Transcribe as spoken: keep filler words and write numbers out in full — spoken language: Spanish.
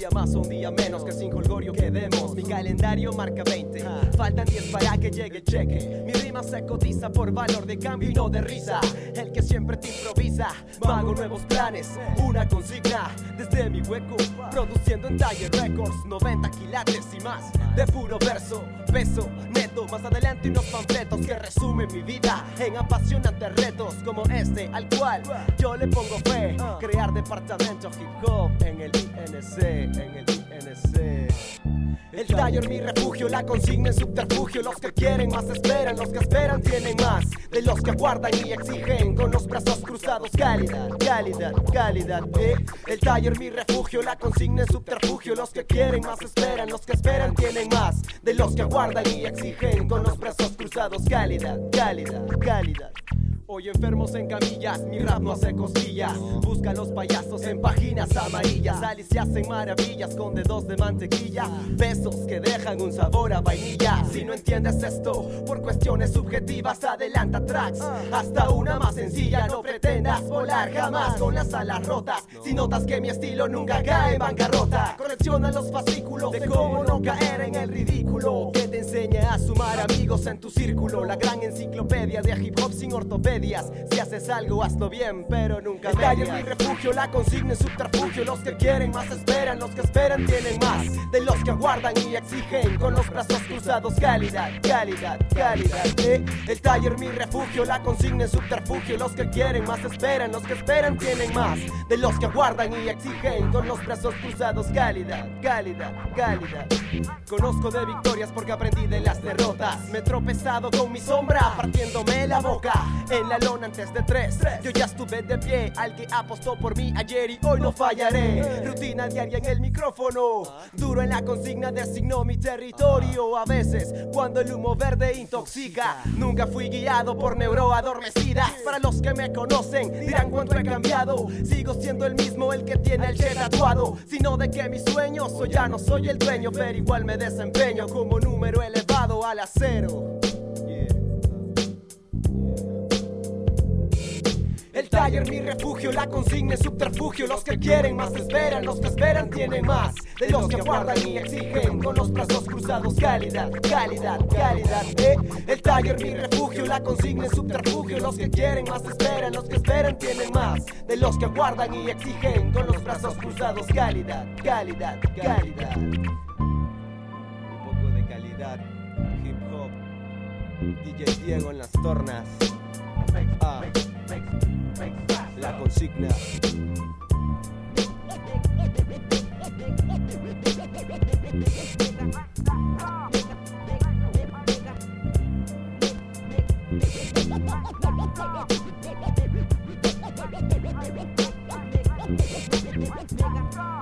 día más o un día menos, que sin jolgorio quedemos. Mi calendario marca veinte, faltan diez para que llegue el cheque. Mi rima se cotiza por valor de cambio y no de risa. El que siempre te improvisa, hago nuevos planes, una consigna desde mi hueco, produciendo en Taller Records, noventa quilates y más de puro verso, peso neto. Más adelante unos panfletos que resumen mi vida en apasionantes retos como este al cual yo le pongo fe. Crear departamento hip hop en el I N C, en el I N C. El taller mi refugio, la consigna en subterfugio. Los que quieren más esperan, los que esperan tienen más. De los que aguardan y exigen con los brazos cruzados. Calidad, calidad, calidad, eh. El taller mi refugio, la consigna en subterfugio. Los que quieren más esperan, los que esperan tienen más. De los que aguardan y exigen con los brazos cruzados. Calidad, calidad, calidad. Hoy enfermos en camillas, mi rap no hace cosquillas. Busca a los payasos en páginas amarillas. Sal y se hacen maravillas con dedos de mantequilla. Besos que dejan un sabor a vainilla. Si no entiendes esto, por cuestiones subjetivas, adelanta tracks hasta una más sencilla. No pretendas volar jamás con las alas rotas. Si notas que mi estilo nunca cae en bancarrota, colecciona los fascículos de cómo no caer en el ridículo, que te enseña a sumar amigos en tu círculo. La gran enciclopedia de hip hop sin ortopedia. Si haces algo, hazlo bien, pero nunca medias. El taller mi refugio, la consigna en subterfugio. Los que quieren más esperan, los que esperan tienen más. De los que aguardan y exigen con los brazos cruzados. Calidad, calidad, calidad, eh. El taller mi refugio, la consigna en subterfugio. Los que quieren más esperan, los que esperan tienen más. De los que aguardan y exigen con los brazos cruzados. Calidad, calidad, calidad. Conozco de victorias porque aprendí de las derrotas. Me he tropezado con mi sombra partiéndome la boca en la lona antes de tres. Yo ya estuve de pie, alguien apostó por mí ayer y hoy no fallaré. Rutina diaria en el micrófono, duro en la consigna, designo mi territorio. A veces cuando el humo verde intoxica, nunca fui guiado por neuro adormecidas. Para los que me conocen dirán cuánto he cambiado. Sigo siendo el mismo, el que tiene el che tatuado. Sino de que mis sueños, o ya no soy el dueño, pero igual me desempeño como número elevado al acero. El taller mi refugio, la consigna es subterfugio. Los que quieren más esperan, los que esperan tienen más. De los que aguardan y exigen con los brazos cruzados. Calidad, calidad, calidad, eh. El taller mi refugio, la consigna es subterfugio. Los que quieren más esperan, los que esperan tienen más. De los que aguardan y exigen con los brazos cruzados. Calidad, calidad, calidad. Un poco de calidad, hip hop. D J Diego en las tornas. Ah. La consigna. Mega